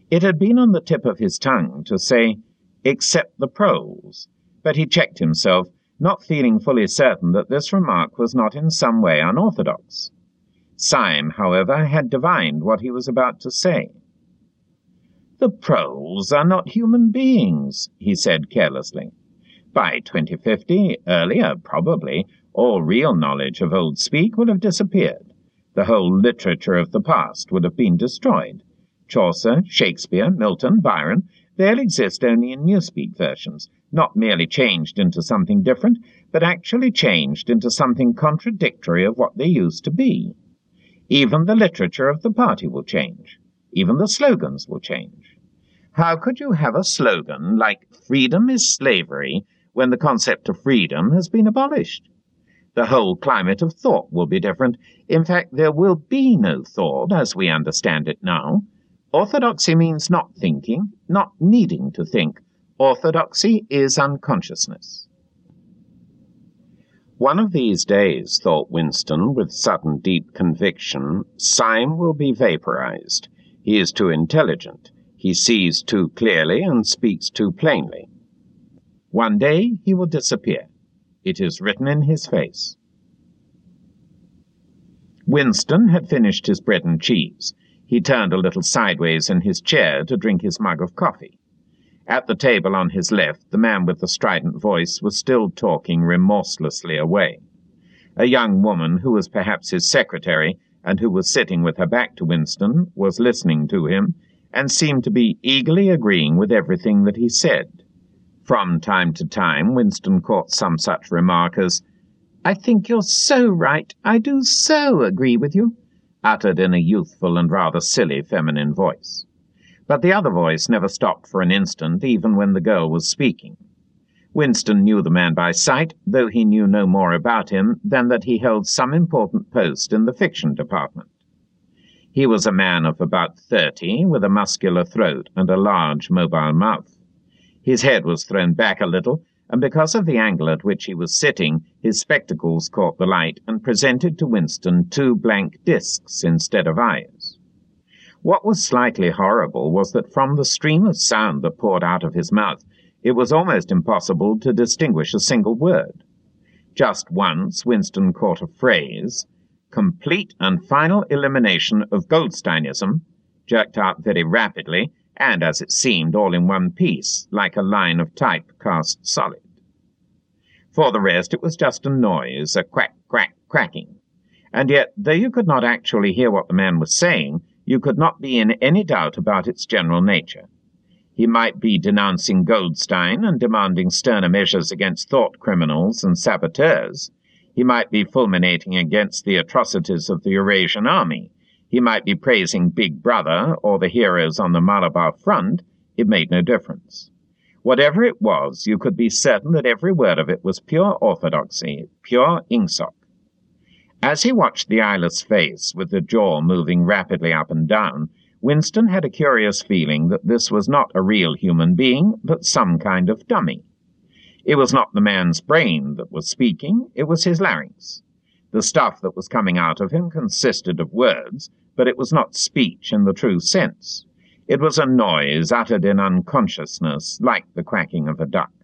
It had been on the tip of his tongue to say, "Except the proles," but he checked himself, not feeling fully certain that this remark was not in some way unorthodox. Syme, however, had divined what he was about to say. "The proles are not human beings," he said carelessly. "By 2050, earlier probably, all real knowledge of old speak would have disappeared. The whole literature of the past would have been destroyed. Chaucer, Shakespeare, Milton, Byron, they'll exist only in newspeak versions, not merely changed into something different, but actually changed into something contradictory of what they used to be. Even the literature of the party will change. Even the slogans will change. How could you have a slogan like 'Freedom is slavery' when the concept of freedom has been abolished? The whole climate of thought will be different. In fact, there will be no thought as we understand it now. Orthodoxy means not thinking, not needing to think. Orthodoxy is unconsciousness." One of these days, thought Winston with sudden deep conviction, Syme will be vaporized. He is too intelligent. He sees too clearly and speaks too plainly. One day he will disappear. It is written in his face. Winston had finished his bread and cheese. He turned a little sideways in his chair to drink his mug of coffee. At the table on his left, the man with the strident voice was still talking remorselessly away. A young woman, who was perhaps his secretary, and who was sitting with her back to Winston, was listening to him, and seemed to be eagerly agreeing with everything that he said. From time to time, Winston caught some such remark as, "I think you're so right. I do so agree with you," uttered in a youthful and rather silly feminine voice. But the other voice never stopped for an instant, even when the girl was speaking. Winston knew the man by sight, though he knew no more about him than that he held some important post in the fiction department. He was a man of about 30, with a muscular throat and a large mobile mouth. His head was thrown back a little, and because of the angle at which he was sitting, his spectacles caught the light and presented to Winston two blank discs instead of eyes. What was slightly horrible was that from the stream of sound that poured out of his mouth, it was almost impossible to distinguish a single word. Just once Winston caught a phrase, "complete and final elimination of Goldsteinism," jerked out very rapidly, and, as it seemed, all in one piece, like a line of type cast solid. For the rest, it was just a noise, a quack, quack, cracking. And yet, though you could not actually hear what the man was saying, you could not be in any doubt about its general nature. He might be denouncing Goldstein and demanding sterner measures against thought criminals and saboteurs. He might be fulminating against the atrocities of the Eurasian army. He might be praising Big Brother or the heroes on the Malabar front. It made no difference. Whatever it was, you could be certain that every word of it was pure orthodoxy, pure Ingsoc. As he watched the eyeless face, with the jaw moving rapidly up and down, Winston had a curious feeling that this was not a real human being, but some kind of dummy. It was not the man's brain that was speaking, it was his larynx. The stuff that was coming out of him consisted of words, but it was not speech in the true sense. It was a noise uttered in unconsciousness, like the quacking of a duck.